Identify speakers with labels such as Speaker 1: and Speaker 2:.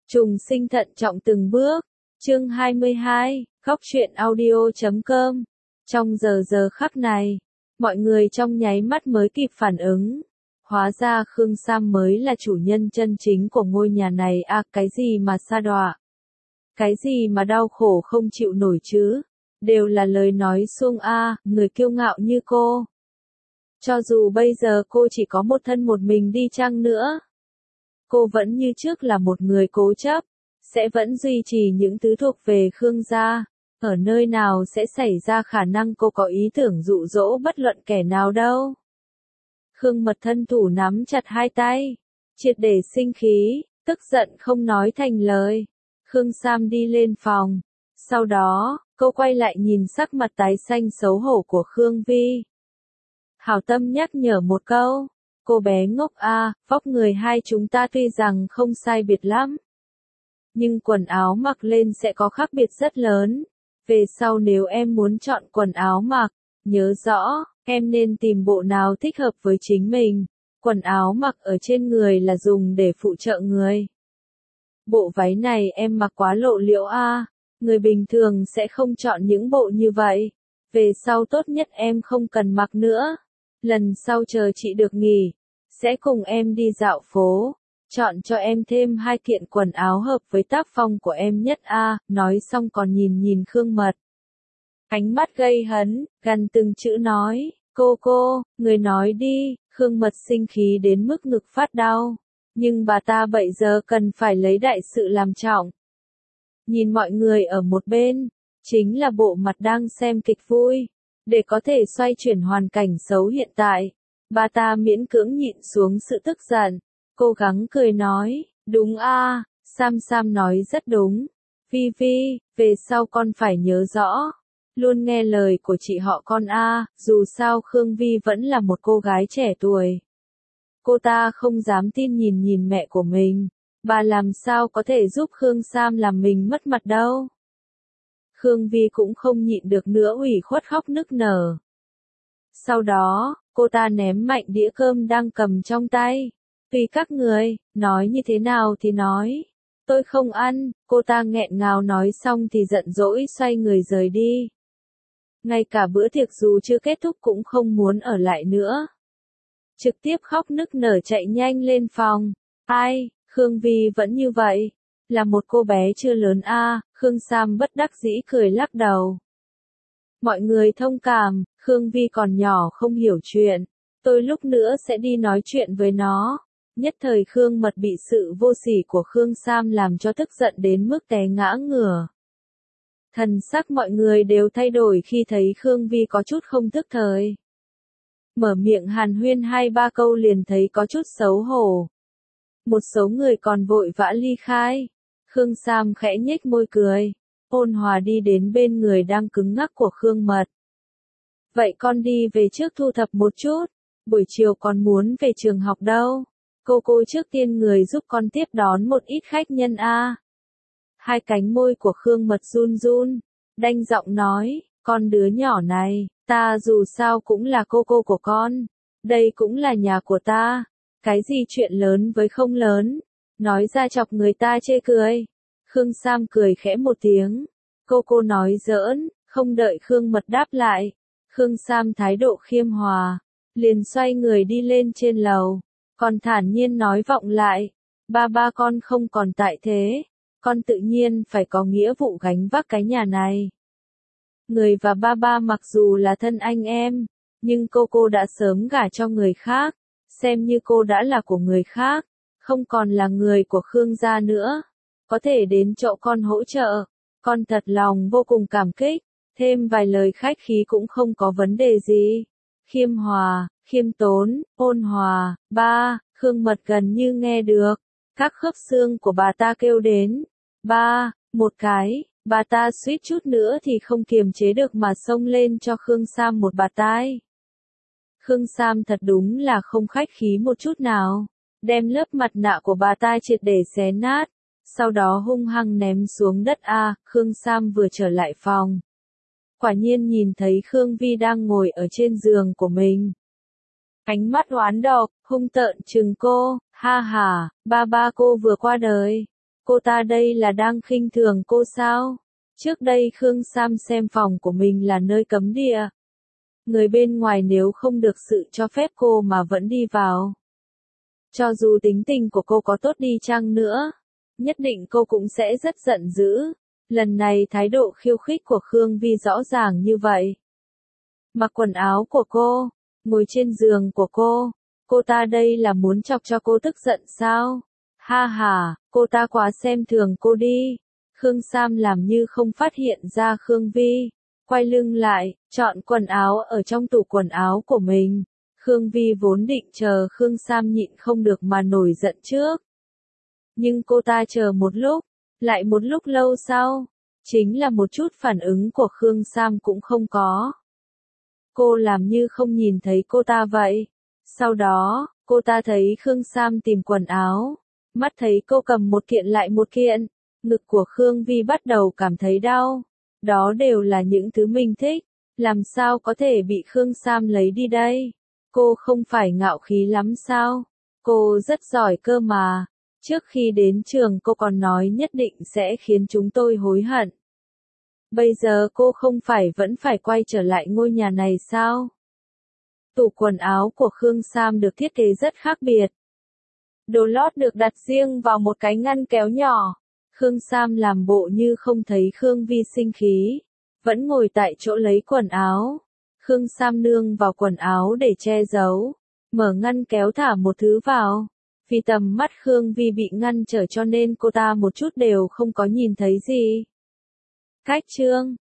Speaker 1: Trùng sinh thận trọng từng bước. Chương 22, Góc truyện audio.com. Trong giờ khắc này, mọi người trong nháy mắt mới kịp phản ứng. Hóa ra Khương Sam mới là chủ nhân chân chính của ngôi nhà này à, cái gì mà sa đọa? Cái gì mà đau khổ không chịu nổi chứ? Đều là lời nói suông a, người kiêu ngạo như cô. Cho dù bây giờ cô chỉ có một thân một mình đi chăng nữa, cô vẫn như trước là một người cố chấp, sẽ vẫn duy trì những thứ thuộc về Khương gia. Ở nơi nào sẽ xảy ra khả năng cô có ý tưởng dụ dỗ bất luận kẻ nào đâu. Khương Mật thân thủ nắm chặt hai tay, triệt để sinh khí, tức giận không nói thành lời. Khương Sam đi lên phòng, sau đó, cô quay lại nhìn sắc mặt tái xanh xấu hổ của Khương Vi. Hảo tâm nhắc nhở một câu, cô bé ngốc a, vóc người hai chúng ta tuy rằng không sai biệt lắm, nhưng quần áo mặc lên sẽ có khác biệt rất lớn. Về sau nếu em muốn chọn quần áo mặc, nhớ rõ, em nên tìm bộ nào thích hợp với chính mình. Quần áo mặc ở trên người là dùng để phụ trợ người. Bộ váy này em mặc quá lộ liễu a, người bình thường sẽ không chọn những bộ như vậy. Về sau tốt nhất em không cần mặc nữa. Lần sau chờ chị được nghỉ, sẽ cùng em đi dạo phố, chọn cho em thêm 2 kiện quần áo hợp với tác phong của em nhất a. Nói xong còn nhìn Khương Mật. Ánh mắt gây hấn, gằn từng chữ nói, cô, người nói đi. Khương Mật sinh khí đến mức ngực phát đau, nhưng bà ta bây giờ cần phải lấy đại sự làm trọng. Nhìn mọi người ở một bên, chính là bộ mặt đang xem kịch vui, để có thể xoay chuyển hoàn cảnh xấu hiện tại. Bà ta miễn cưỡng nhịn xuống sự tức giận, cố gắng cười nói, đúng a, Sam nói rất đúng. Vi, về sau con phải nhớ rõ, luôn nghe lời của chị họ con a, dù sao Khương Vi vẫn là một cô gái trẻ tuổi. Cô ta không dám tin nhìn mẹ của mình, bà làm sao có thể giúp Khương Sam làm mình mất mặt đâu. Khương Vi cũng không nhịn được nữa ủy khuất khóc nức nở. Sau đó, cô ta ném mạnh đĩa cơm đang cầm trong tay. Vì các người, nói như thế nào thì nói. Tôi không ăn, cô ta nghẹn ngào nói xong thì giận dỗi xoay người rời đi. Ngay cả bữa tiệc dù chưa kết thúc cũng không muốn ở lại nữa. Trực tiếp khóc nức nở chạy nhanh lên phòng. Ai, Khương Vi vẫn như vậy. Là một cô bé chưa lớn a. Khương Sam bất đắc dĩ cười lắc đầu. Mọi người thông cảm, Khương Vi còn nhỏ không hiểu chuyện. Tôi lúc nữa sẽ đi nói chuyện với nó. Nhất thời Khương Mật bị sự vô sỉ của Khương Sam làm cho tức giận đến mức té ngã ngửa. Thần sắc mọi người đều thay đổi khi thấy Khương Vi có chút không tức thời. Mở miệng hàn huyên 2-3 câu liền thấy có chút xấu hổ. Một số người còn vội vã ly khai. Khương Sam khẽ nhếch môi cười, ôn hòa đi đến bên người đang cứng ngắc của Khương Mật. Vậy con đi về trước thu thập một chút, buổi chiều con muốn về trường học đâu. Cô trước tiên người giúp con tiếp đón một ít khách nhân a. Hai cánh môi của Khương Mật run run, đanh giọng nói, con đứa nhỏ này, ta dù sao cũng là cô của con, đây cũng là nhà của ta, cái gì chuyện lớn với không lớn, nói ra chọc người ta chê cười. Khương Sam cười khẽ một tiếng, cô nói giỡn, không đợi Khương Mật đáp lại, Khương Sam thái độ khiêm hòa, liền xoay người đi lên trên lầu, còn thản nhiên nói vọng lại, ba con không còn tại thế, con tự nhiên phải có nghĩa vụ gánh vác cái nhà này. Người và ba mặc dù là thân anh em, nhưng cô đã sớm gả cho người khác, xem như cô đã là của người khác, không còn là người của Khương gia nữa. Có thể đến chỗ con hỗ trợ, con thật lòng vô cùng cảm kích, thêm vài lời khách khí cũng không có vấn đề gì. Khiêm hòa, khiêm tốn, ôn hòa, ba, Khương Mật gần như nghe được, các khớp xương của bà ta kêu đến, ba, một cái, bà ta suýt chút nữa thì không kiềm chế được mà xông lên cho Khương Sam một bạt tai. Khương Sam thật đúng là không khách khí một chút nào, đem lớp mặt nạ của bà ta triệt để xé nát. Sau đó hung hăng ném xuống đất a. Khương Sam vừa trở lại phòng, quả nhiên nhìn thấy Khương Vi đang ngồi ở trên giường của mình. Ánh mắt oán độc, hung tợn trừng cô, ha ha, ba cô vừa qua đời, Cô ta đây là đang khinh thường cô sao? Trước đây Khương Sam xem phòng của mình là nơi cấm địa. Người bên ngoài nếu không được sự cho phép cô mà vẫn đi vào. Cho dù tính tình của cô có tốt đi chăng nữa, nhất định cô cũng sẽ rất giận dữ. Lần này thái độ khiêu khích của Khương Vi rõ ràng như vậy. Mặc quần áo của cô, ngồi trên giường của cô ta đây là muốn chọc cho cô tức giận sao? Ha ha, cô ta quá xem thường cô đi. Khương Sam làm như không phát hiện ra Khương Vi, quay lưng lại, chọn quần áo ở trong tủ quần áo của mình. Khương Vi vốn định chờ Khương Sam nhịn không được mà nổi giận trước. Nhưng cô ta chờ một lúc, lại một lúc lâu sau, chính là một chút phản ứng của Khương Sam cũng không có. Cô làm như không nhìn thấy cô ta vậy. Sau đó, cô ta thấy Khương Sam tìm quần áo, mắt thấy cô cầm một kiện lại một kiện, ngực của Khương Vi bắt đầu cảm thấy đau. Đó đều là những thứ mình thích, làm sao có thể bị Khương Sam lấy đi đây? Cô không phải ngạo khí lắm sao? Cô rất giỏi cơ mà. Trước khi đến trường cô còn nói nhất định sẽ khiến chúng tôi hối hận. Bây giờ cô không phải vẫn phải quay trở lại ngôi nhà này sao? Tủ quần áo của Khương Sam được thiết kế rất khác biệt. Đồ lót được đặt riêng vào một cái ngăn kéo nhỏ. Khương Sam làm bộ như không thấy Khương Vi sinh khí, vẫn ngồi tại chỗ lấy quần áo. Khương Sam nương vào quần áo để che giấu, mở ngăn kéo thả một thứ vào. Vì tầm mắt Khương Vi bị ngăn trở cho nên cô ta một chút đều không có nhìn thấy gì. Cách chương